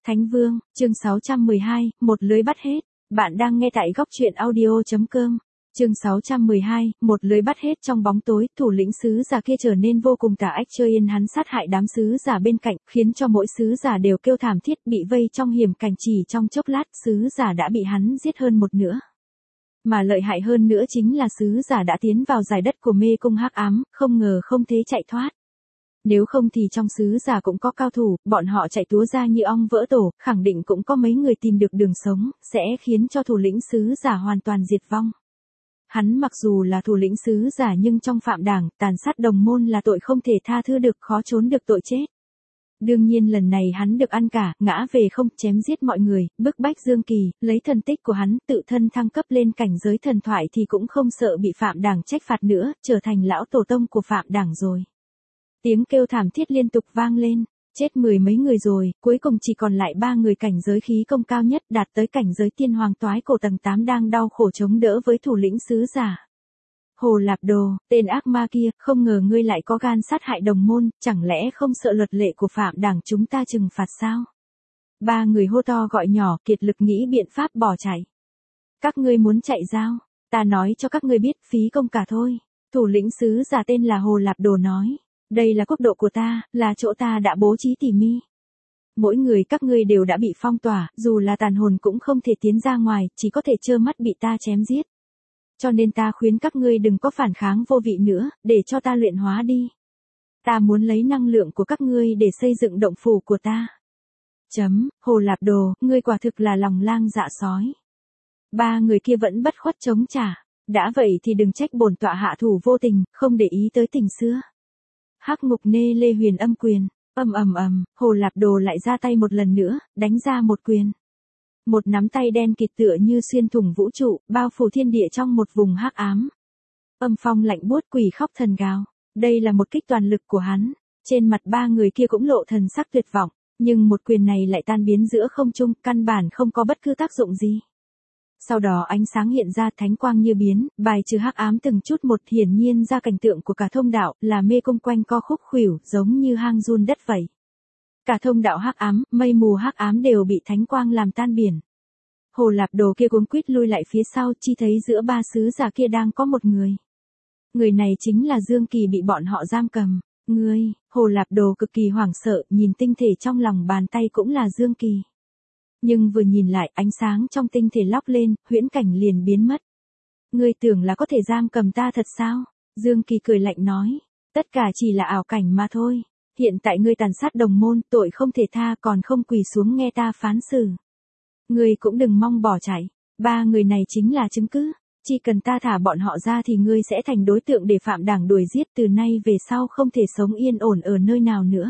Thánh Vương, chương 612, một lưới bắt hết. Bạn đang nghe tại góc truyện audio.com. Chương 612, một lưới bắt hết. Trong bóng tối, thủ lĩnh sứ giả kia trở nên vô cùng tà ác, chơi yên hắn sát hại đám sứ giả bên cạnh, khiến cho mỗi sứ giả đều kêu thảm thiết, bị vây trong hiểm cảnh. Chỉ trong chốc lát, sứ giả đã bị hắn giết hơn một nửa. Mà lợi hại hơn nữa chính là sứ giả đã tiến vào giải đất của mê cung hắc ám, không ngờ không thể chạy thoát. Nếu không thì trong sứ giả cũng có cao thủ, bọn họ chạy túa ra như ong vỡ tổ, khẳng định cũng có mấy người tìm được đường sống, sẽ khiến cho thủ lĩnh sứ giả hoàn toàn diệt vong. Hắn mặc dù là thủ lĩnh sứ giả nhưng trong phạm đảng, tàn sát đồng môn là tội không thể tha thứ được, khó trốn được tội chết. Đương nhiên lần này hắn được ăn cả, ngã về không, chém giết mọi người, bức bách Dương Kỳ, lấy thần tích của hắn, tự thân thăng cấp lên cảnh giới thần thoại thì cũng không sợ bị phạm đảng trách phạt nữa, trở thành lão tổ tông của phạm đảng rồi. Tiếng kêu thảm thiết liên tục vang lên, chết mười mấy người rồi, cuối cùng chỉ còn lại 3 người cảnh giới khí công cao nhất, đạt tới cảnh giới tiên hoàng toái cổ tầng 8 đang đau khổ chống đỡ với thủ lĩnh sứ giả. Hồ Lạp Đồ, tên ác ma kia, không ngờ ngươi lại có gan sát hại đồng môn, chẳng lẽ không sợ luật lệ của phạm đảng chúng ta trừng phạt sao? 3 người hô to gọi nhỏ, kiệt lực nghĩ biện pháp bỏ chạy. Các ngươi muốn chạy sao? Ta nói cho các ngươi biết, phí công cả thôi. Thủ lĩnh sứ giả tên là Hồ Lạp Đồ nói. Đây là quốc độ của ta, là chỗ ta đã bố trí tỉ mỉ. Mỗi người các ngươi đều đã bị phong tỏa, dù là tàn hồn cũng không thể tiến ra ngoài, chỉ có thể trơ mắt bị ta chém giết. Cho nên ta khuyến các ngươi đừng có phản kháng vô vị nữa, để cho ta luyện hóa đi. Ta muốn lấy năng lượng của các ngươi để xây dựng động phủ của ta. Hồ Lạp Đồ, ngươi quả thực là lòng lang dạ sói. 3 người kia vẫn bất khuất chống trả. Đã vậy thì đừng trách bổn tọa hạ thủ vô tình, không để ý tới tình xưa. Hắc ngục nê lê huyền âm quyền, Hồ Lạp Đồ lại ra tay một lần nữa, đánh ra một quyền. Một nắm tay đen kịt tựa như xuyên thủng vũ trụ, bao phủ thiên địa trong một vùng hắc ám. Âm phong lạnh buốt, quỷ khóc thần gào. Đây là một kích toàn lực của hắn. Trên mặt 3 người kia cũng lộ thần sắc tuyệt vọng, nhưng một quyền này lại tan biến giữa không trung, căn bản không có bất cứ tác dụng gì. Sau đó ánh sáng hiện ra, thánh quang như biến, bài trừ hắc ám từng chút một, hiển nhiên ra cảnh tượng của cả thông đạo, là mê cung quanh co khúc khuỷu, giống như hang giun đất vậy. Cả thông đạo hắc ám, mây mù hắc ám đều bị thánh quang làm tan biển. Hồ Lạp Đồ kia cuống quýt lui lại phía sau, chi thấy giữa 3 sứ giả kia đang có một người. Người này chính là Dương Kỳ bị bọn họ giam cầm. Hồ Lạp Đồ cực kỳ hoảng sợ, nhìn tinh thể trong lòng bàn tay cũng là Dương Kỳ. Nhưng vừa nhìn lại, ánh sáng trong tinh thể lóc lên, huyễn cảnh liền biến mất. Ngươi tưởng là có thể giam cầm ta thật sao? Dương Kỳ cười lạnh nói. Tất cả chỉ là ảo cảnh mà thôi. Hiện tại ngươi tàn sát đồng môn, tội không thể tha, còn không quỳ xuống nghe ta phán xử. Ngươi cũng đừng mong bỏ chạy. 3 người này chính là chứng cứ. Chỉ cần ta thả bọn họ ra thì ngươi sẽ thành đối tượng để phạm đảng đuổi giết, từ nay về sau không thể sống yên ổn ở nơi nào nữa.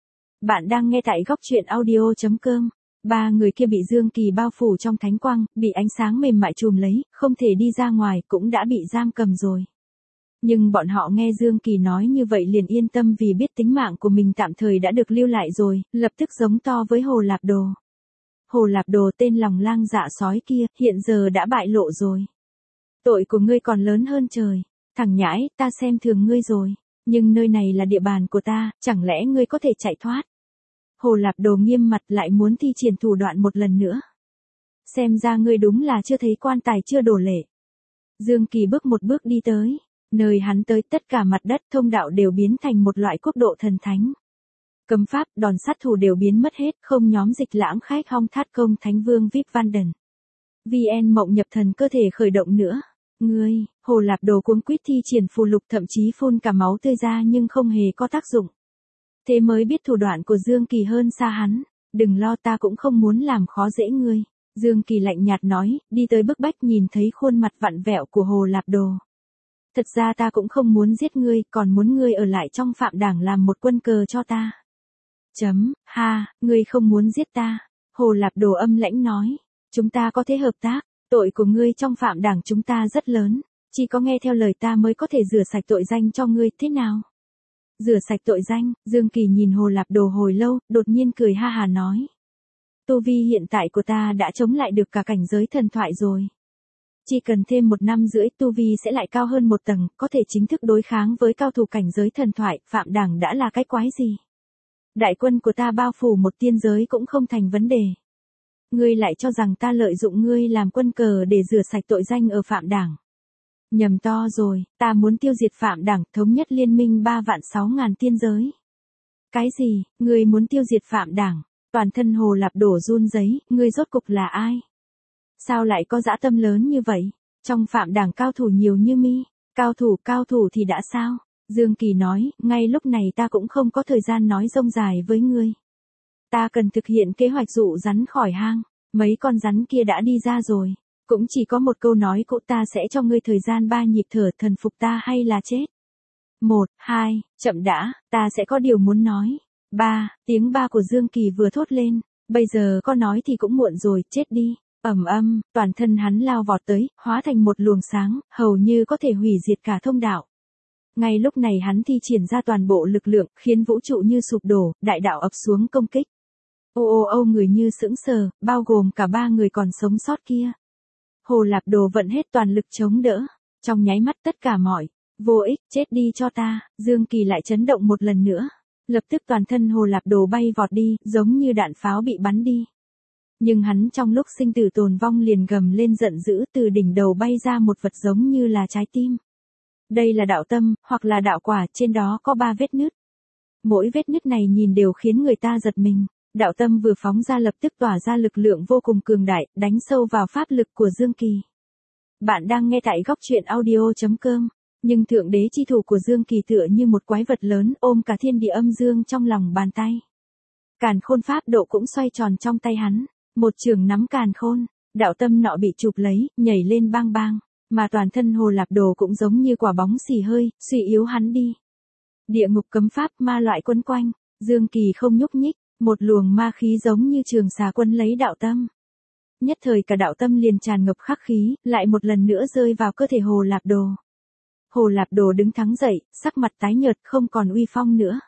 Bạn đang nghe tại góc truyện audio.com. 3 người kia bị Dương Kỳ bao phủ trong thánh quang, bị ánh sáng mềm mại trùm lấy, không thể đi ra ngoài, cũng đã bị giam cầm rồi. Nhưng bọn họ nghe Dương Kỳ nói như vậy liền yên tâm, vì biết tính mạng của mình tạm thời đã được lưu lại rồi, lập tức giống to với Hồ Lạp Đồ. Hồ Lạp Đồ, tên lòng lang dạ sói kia, hiện giờ đã bại lộ rồi. Tội của ngươi còn lớn hơn trời. Thằng nhãi, ta xem thường ngươi rồi. Nhưng nơi này là địa bàn của ta, chẳng lẽ ngươi có thể chạy thoát? Hồ Lạp Đồ nghiêm mặt, lại muốn thi triển thủ đoạn một lần nữa. Xem ra ngươi đúng là chưa thấy quan tài chưa đổ lệ. Dương Kỳ bước một bước đi tới. Nơi hắn tới, tất cả mặt đất thông đạo đều biến thành một loại quốc độ thần thánh. Cấm pháp, đòn sát thủ đều biến mất hết, không nhóm dịch lãng khách hong thát công thánh vương Vip Vanden. VN mộng nhập thần cơ thể khởi động nữa. Hồ Lạp Đồ cuống quýt thi triển phù lục, thậm chí phun cả máu tươi ra nhưng không hề có tác dụng. Thế mới biết thủ đoạn của Dương Kỳ hơn xa hắn. Đừng lo, ta cũng không muốn làm khó dễ ngươi. Dương Kỳ lạnh nhạt nói, đi tới bức bách, nhìn thấy khuôn mặt vặn vẹo của Hồ Lạp Đồ. Thật ra ta cũng không muốn giết ngươi, còn muốn ngươi ở lại trong phạm đảng làm một quân cờ cho ta. Ngươi không muốn giết ta. Hồ Lạp Đồ âm lãnh nói. Chúng ta có thể hợp tác, tội của ngươi trong phạm đảng chúng ta rất lớn. Chỉ có nghe theo lời ta mới có thể rửa sạch tội danh cho ngươi, thế nào? Rửa sạch tội danh, Dương Kỳ nhìn Hồ Lạp Đồ hồi lâu, đột nhiên cười ha hà nói. Tu vi hiện tại của ta đã chống lại được cả cảnh giới thần thoại rồi. Chỉ cần thêm 1 năm rưỡi, tu vi sẽ lại cao hơn 1 tầng, có thể chính thức đối kháng với cao thủ cảnh giới thần thoại, phạm đảng đã là cái quái gì? Đại quân của ta bao phủ một tiên giới cũng không thành vấn đề. Ngươi lại cho rằng ta lợi dụng ngươi làm quân cờ để rửa sạch tội danh ở Phạm Đảng. Nhầm to rồi, ta muốn tiêu diệt Phạm Đảng, thống nhất liên minh 3.600.000 tiên giới. Cái gì, ngươi muốn tiêu diệt Phạm Đảng? Toàn thân Hồ Lạp Đổ run rẩy, ngươi rốt cục là ai? Sao lại có dã tâm lớn như vậy? Trong Phạm Đảng cao thủ nhiều như mi, cao thủ thì đã sao? Dương Kỳ nói, ngay lúc này ta cũng không có thời gian nói rông dài với ngươi. Ta cần thực hiện kế hoạch dụ rắn khỏi hang, mấy con rắn kia đã đi ra rồi. Cũng chỉ có một câu nói cũ, ta sẽ cho ngươi thời gian 3 nhịp thở, thần phục ta hay là chết. 1, 2, chậm đã, ta sẽ có điều muốn nói. 3, tiếng ba của Dương Kỳ vừa thốt lên, bây giờ có nói thì cũng muộn rồi, chết đi. Toàn thân hắn lao vọt tới, hóa thành một luồng sáng, hầu như có thể hủy diệt cả thông đạo. Ngay lúc này hắn thi triển ra toàn bộ lực lượng, khiến vũ trụ như sụp đổ, đại đạo ập xuống công kích. Người như sững sờ, bao gồm cả 3 người còn sống sót kia. Hồ Lạp Đồ vận hết toàn lực chống đỡ, trong nháy mắt tất cả mọi, vô ích, chết đi cho ta, Dương Kỳ lại chấn động một lần nữa. Lập tức toàn thân Hồ Lạp Đồ bay vọt đi, giống như đạn pháo bị bắn đi. Nhưng hắn trong lúc sinh tử tồn vong liền gầm lên giận dữ, từ đỉnh đầu bay ra một vật giống như là trái tim. Đây là đạo tâm, hoặc là đạo quả, trên đó có 3 vết nứt. Mỗi vết nứt này nhìn đều khiến người ta giật mình. Đạo tâm vừa phóng ra lập tức tỏa ra lực lượng vô cùng cường đại, đánh sâu vào pháp lực của Dương Kỳ. Bạn đang nghe tại góc truyện audio.com. Nhưng thượng đế chi thủ của Dương Kỳ tựa như một quái vật lớn ôm cả thiên địa âm dương trong lòng bàn tay. Càn khôn pháp độ cũng xoay tròn trong tay hắn. Một trường nắm càn khôn, đạo tâm nọ bị chụp lấy, nhảy lên bang bang. Mà toàn thân Hồ Lạp Đồ cũng giống như quả bóng xì hơi, suy yếu hắn đi. Địa ngục cấm pháp ma loại quấn quanh, Dương Kỳ không nhúc nhích, một luồng ma khí giống như trường xà quấn lấy đạo tâm. Nhất thời cả đạo tâm liền tràn ngập khắc khí, lại một lần nữa rơi vào cơ thể Hồ Lạp Đồ. Hồ Lạp Đồ đứng thẳng dậy, sắc mặt tái nhợt không còn uy phong nữa.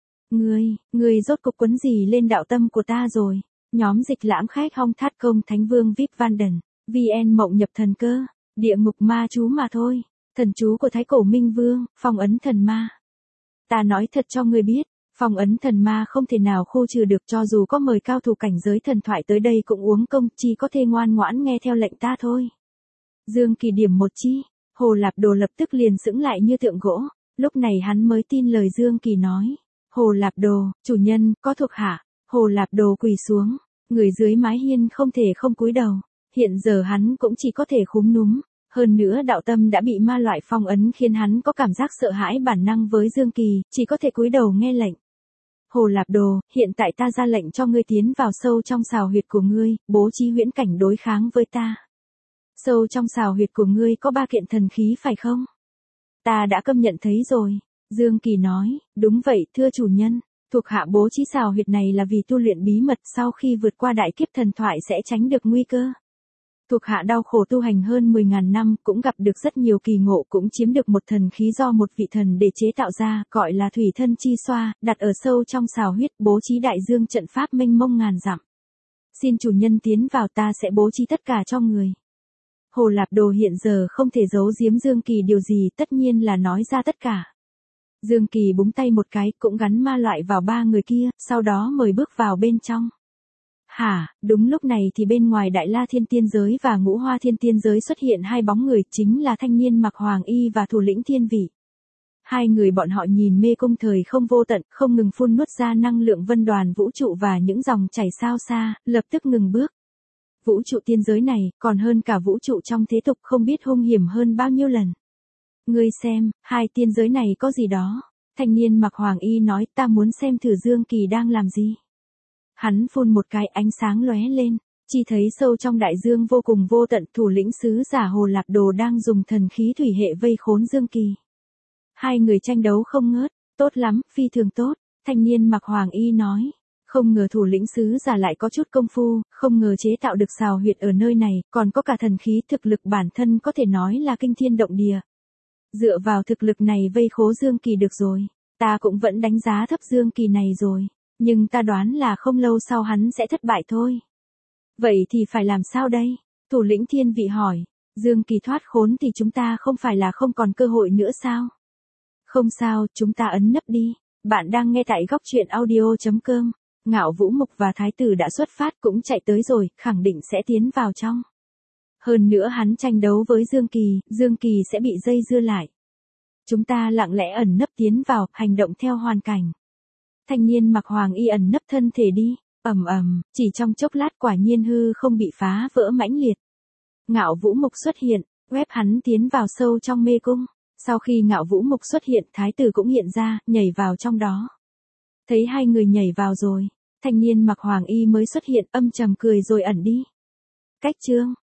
Ngươi rốt cục quấn gì lên đạo tâm của ta rồi? Nhóm dịch lãm khách Hong Thát Công Thánh Vương VIP Vanden, VN Mộng Nhập Thần Cơ, địa ngục ma chú mà thôi, thần chú của Thái Cổ Minh Vương, phong ấn thần ma. Ta nói thật cho ngươi biết, phong ấn thần ma không thể nào khu trừ được, cho dù có mời cao thủ cảnh giới thần thoại tới đây cũng uống công, chỉ có thể ngoan ngoãn nghe theo lệnh ta thôi. Dương Kỳ điểm một chi, Hồ Lạp Đồ lập tức liền sững lại như tượng gỗ, lúc này hắn mới tin lời Dương Kỳ nói. Hồ Lạp Đồ, chủ nhân, có thuộc hạ. Hồ Lạp Đồ quỳ xuống, người dưới mái hiên không thể không cúi đầu, hiện giờ hắn cũng chỉ có thể khúm núm, hơn nữa đạo tâm đã bị ma loại phong ấn khiến hắn có cảm giác sợ hãi bản năng với Dương Kỳ, chỉ có thể cúi đầu nghe lệnh. Hồ Lạp Đồ, hiện tại ta ra lệnh cho ngươi tiến vào sâu trong sào huyệt của ngươi, bố trí huyễn cảnh đối kháng với ta. Sâu trong sào huyệt của ngươi có 3 kiện thần khí phải không? Ta đã công nhận thấy rồi. Dương Kỳ nói, đúng vậy thưa chủ nhân. Thuộc hạ bố trí sào huyệt này là vì tu luyện bí mật, sau khi vượt qua đại kiếp thần thoại sẽ tránh được nguy cơ. Thuộc hạ đau khổ tu hành hơn 10.000 năm, cũng gặp được rất nhiều kỳ ngộ, cũng chiếm được một thần khí do một vị thần để chế tạo ra, gọi là thủy thân chi xoa, đặt ở sâu trong sào huyết, bố trí đại dương trận pháp mênh mông ngàn dặm. Xin chủ nhân tiến vào, ta sẽ bố trí tất cả cho người. Hồ Lạp Đồ hiện giờ không thể giấu giếm Dương Kỳ điều gì, tất nhiên là nói ra tất cả. Dương Kỳ búng tay một cái, cũng gắn ma loại vào 3 người kia, sau đó mời bước vào bên trong. Đúng lúc này thì bên ngoài Đại La Thiên Tiên Giới và Ngũ Hoa Thiên Tiên Giới xuất hiện 2 bóng người, chính là thanh niên mặc hoàng y và thủ lĩnh Thiên Vị. 2 người bọn họ nhìn mê cung thời không vô tận, không ngừng phun nuốt ra năng lượng vân đoàn vũ trụ và những dòng chảy sao xa, lập tức ngừng bước. Vũ trụ tiên giới này, còn hơn cả vũ trụ trong thế tục, không biết hung hiểm hơn bao nhiêu lần. Ngươi xem, 2 tiên giới này có gì đó. Thanh niên mặc hoàng y nói, ta muốn xem thử Dương Kỳ đang làm gì. Hắn phun một cái, ánh sáng lóe lên, chỉ thấy sâu trong đại dương vô cùng vô tận, thủ lĩnh sứ giả Hồ Lạp Đồ đang dùng thần khí thủy hệ vây khốn Dương Kỳ. 2 người tranh đấu không ngớt, tốt lắm, phi thường tốt, thanh niên mặc hoàng y nói. Không ngờ thủ lĩnh sứ giả lại có chút công phu, không ngờ chế tạo được sào huyệt ở nơi này, còn có cả thần khí, thực lực bản thân có thể nói là kinh thiên động địa. Dựa vào thực lực này vây khố Dương Kỳ được rồi, ta cũng vẫn đánh giá thấp Dương Kỳ này rồi, nhưng ta đoán là không lâu sau hắn sẽ thất bại thôi. Vậy thì phải làm sao đây? Thủ lĩnh Thiên Vị hỏi, Dương Kỳ thoát khốn thì chúng ta không phải là không còn cơ hội nữa sao? Không sao, chúng ta ấn nấp đi, Bạn đang nghe tại góc truyện audio.com. Ngạo Vũ Mục và Thái tử đã xuất phát cũng chạy tới rồi, khẳng định sẽ tiến vào trong. Hơn nữa hắn tranh đấu với Dương Kỳ sẽ bị dây dưa lại. Chúng ta lặng lẽ ẩn nấp tiến vào, hành động theo hoàn cảnh. Thanh niên mặc hoàng y ẩn nấp thân thể đi, chỉ trong chốc lát quả nhiên hư không bị phá vỡ mãnh liệt. Ngạo Vũ Mục xuất hiện, ép hắn tiến vào sâu trong mê cung. Sau khi Ngạo Vũ Mục xuất hiện, Thái tử cũng hiện ra, nhảy vào trong đó. Thấy hai người nhảy vào rồi, thanh niên mặc hoàng y mới xuất hiện, âm trầm cười rồi ẩn đi. Cách chương